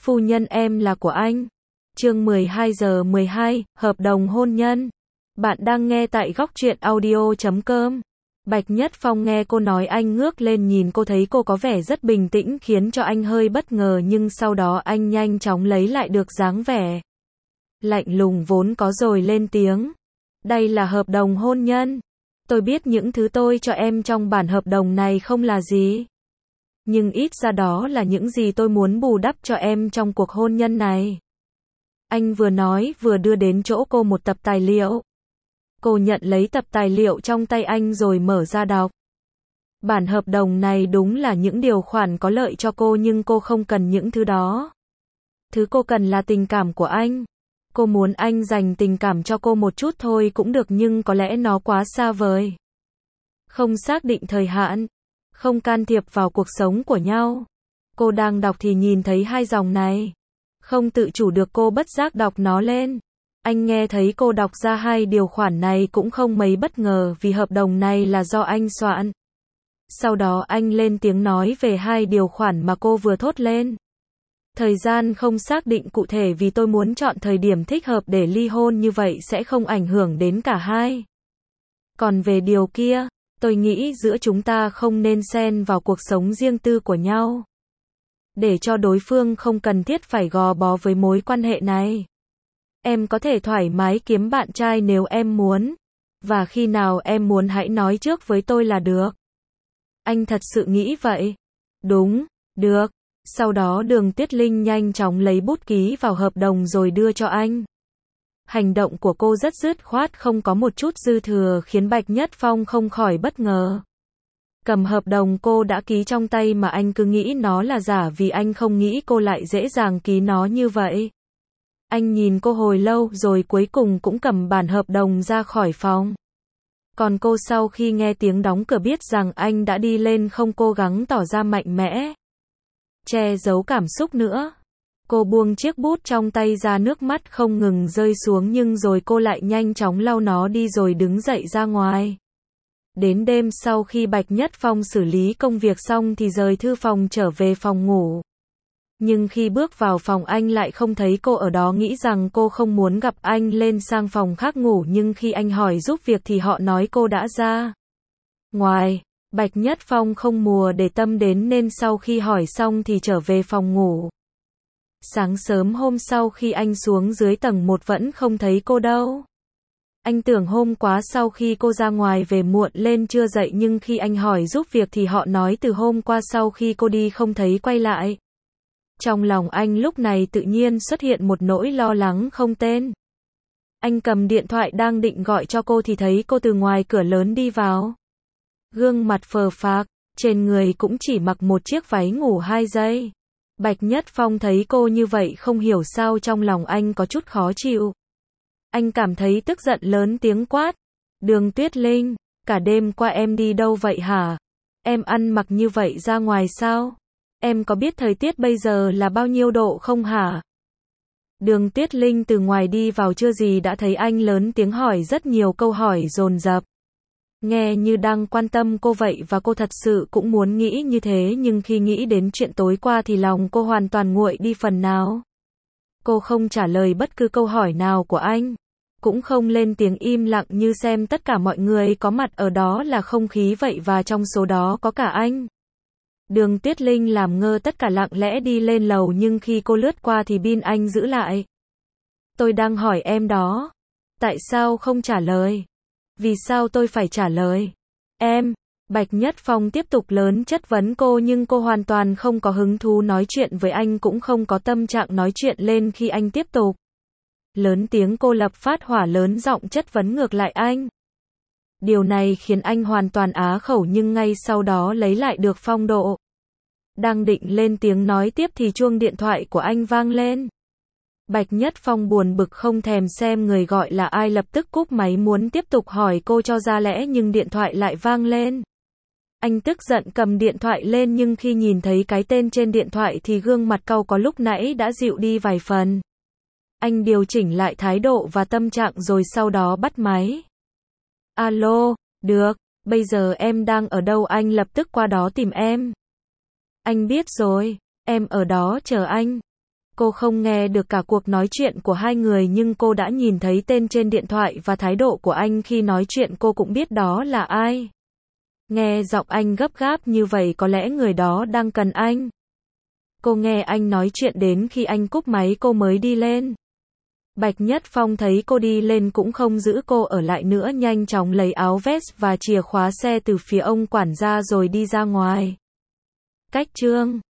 Phu nhân em là của anh. Chương 12:12, hợp đồng hôn nhân. Bạn đang nghe tại góc truyện audio.com. Bạch Nhất Phong nghe cô nói anh ngước lên nhìn cô, thấy cô có vẻ rất bình tĩnh khiến cho anh hơi bất ngờ, nhưng sau đó anh nhanh chóng lấy lại được dáng vẻ lạnh lùng vốn có rồi lên tiếng. Đây là hợp đồng hôn nhân. Tôi biết những thứ tôi cho em trong bản hợp đồng này không là gì, nhưng ít ra đó là những gì tôi muốn bù đắp cho em trong cuộc hôn nhân này. Anh vừa nói vừa đưa đến chỗ cô một tập tài liệu. Cô nhận lấy tập tài liệu trong tay anh rồi mở ra đọc. Bản hợp đồng này đúng là những điều khoản có lợi cho cô, nhưng cô không cần những thứ đó. Thứ cô cần là tình cảm của anh. Cô muốn anh dành tình cảm cho cô một chút thôi cũng được, nhưng có lẽ nó quá xa vời. Không xác định thời hạn, không can thiệp vào cuộc sống của nhau. Cô đang đọc thì nhìn thấy hai dòng này. Không tự chủ được cô bất giác đọc nó lên. Anh nghe thấy cô đọc ra hai điều khoản này cũng không mấy bất ngờ, vì hợp đồng này là do anh soạn. Sau đó anh lên tiếng nói về hai điều khoản mà cô vừa thốt lên. Thời gian không xác định cụ thể vì tôi muốn chọn thời điểm thích hợp để ly hôn, như vậy sẽ không ảnh hưởng đến cả hai. Còn về điều kia, tôi nghĩ giữa chúng ta không nên xen vào cuộc sống riêng tư của nhau, để cho đối phương không cần thiết phải gò bó với mối quan hệ này. Em có thể thoải mái kiếm bạn trai nếu em muốn, và khi nào em muốn hãy nói trước với tôi là được. Anh thật sự nghĩ vậy? Đúng, được. Sau đó Đường Tuyết Linh nhanh chóng lấy bút ký vào hợp đồng rồi đưa cho anh. Hành động của cô rất dứt khoát, không có một chút dư thừa, khiến Bạch Nhất Phong không khỏi bất ngờ. Cầm hợp đồng cô đã ký trong tay mà anh cứ nghĩ nó là giả, vì anh không nghĩ cô lại dễ dàng ký nó như vậy. Anh nhìn cô hồi lâu rồi cuối cùng cũng cầm bản hợp đồng ra khỏi phòng. Còn cô sau khi nghe tiếng đóng cửa biết rằng anh đã đi lên, không cố gắng tỏ ra mạnh mẽ, che giấu cảm xúc nữa. Cô buông chiếc bút trong tay ra, nước mắt không ngừng rơi xuống, nhưng rồi cô lại nhanh chóng lau nó đi rồi đứng dậy ra ngoài. Đến đêm sau khi Bạch Nhất Phong xử lý công việc xong thì rời thư phòng trở về phòng ngủ. Nhưng khi bước vào phòng anh lại không thấy cô ở đó, nghĩ rằng cô không muốn gặp anh lên sang phòng khác ngủ, nhưng khi anh hỏi giúp việc thì họ nói cô đã ra ngoài. Bạch Nhất Phong không mùa để tâm đến nên sau khi hỏi xong thì trở về phòng ngủ. Sáng sớm hôm sau khi anh xuống dưới tầng 1 vẫn không thấy cô đâu. Anh tưởng hôm qua sau khi cô ra ngoài về muộn lên chưa dậy, nhưng khi anh hỏi giúp việc thì họ nói từ hôm qua sau khi cô đi không thấy quay lại. Trong lòng anh lúc này tự nhiên xuất hiện một nỗi lo lắng không tên. Anh cầm điện thoại đang định gọi cho cô thì thấy cô từ ngoài cửa lớn đi vào. Gương mặt phờ phạc, trên người cũng chỉ mặc một chiếc váy ngủ 2 giây. Bạch Nhất Phong thấy cô như vậy không hiểu sao trong lòng anh có chút khó chịu. Anh cảm thấy tức giận lớn tiếng quát. Đường Tuyết Linh, cả đêm qua em đi đâu vậy hả? Em ăn mặc như vậy ra ngoài sao? Em có biết thời tiết bây giờ là bao nhiêu độ không hả? Đường Tuyết Linh từ ngoài đi vào chưa gì đã thấy anh lớn tiếng hỏi rất nhiều câu hỏi dồn dập. Nghe như đang quan tâm cô vậy, và cô thật sự cũng muốn nghĩ như thế, nhưng khi nghĩ đến chuyện tối qua thì lòng cô hoàn toàn nguội đi phần nào. Cô không trả lời bất cứ câu hỏi nào của anh, cũng không lên tiếng, im lặng như xem tất cả mọi người có mặt ở đó là không khí vậy, và trong số đó có cả anh. Đường Tuyết Linh làm ngơ tất cả, lặng lẽ đi lên lầu, nhưng khi cô lướt qua thì bin anh giữ lại. Tôi đang hỏi em đó. Tại sao không trả lời? Vì sao tôi phải trả lời? Em, Bạch Nhất Phong tiếp tục lớn chất vấn cô, nhưng cô hoàn toàn không có hứng thú nói chuyện với anh, cũng không có tâm trạng nói chuyện lên khi anh tiếp tục lớn tiếng. Cô lập phát hỏa lớn giọng chất vấn ngược lại anh. Điều này khiến anh hoàn toàn á khẩu, nhưng ngay sau đó lấy lại được phong độ. Đang định lên tiếng nói tiếp thì chuông điện thoại của anh vang lên. Bạch Nhất Phong buồn bực không thèm xem người gọi là ai, lập tức cúp máy muốn tiếp tục hỏi cô cho ra lẽ, nhưng điện thoại lại vang lên. Anh tức giận cầm điện thoại lên, nhưng khi nhìn thấy cái tên trên điện thoại thì gương mặt cau có lúc nãy đã dịu đi vài phần. Anh điều chỉnh lại thái độ và tâm trạng rồi sau đó bắt máy. Alo, được, bây giờ em đang ở đâu? Anh lập tức qua đó tìm em. Anh biết rồi, em ở đó chờ anh. Cô không nghe được cả cuộc nói chuyện của hai người nhưng cô đã nhìn thấy tên trên điện thoại và thái độ của anh khi nói chuyện cô cũng biết đó là ai. Nghe giọng anh gấp gáp như vậy có lẽ người đó đang cần anh. Cô nghe anh nói chuyện đến khi anh cúp máy cô mới đi lên. Bạch Nhất Phong thấy cô đi lên cũng không giữ cô ở lại nữa, nhanh chóng lấy áo vest và chìa khóa xe từ phía ông quản gia rồi đi ra ngoài. Cách chương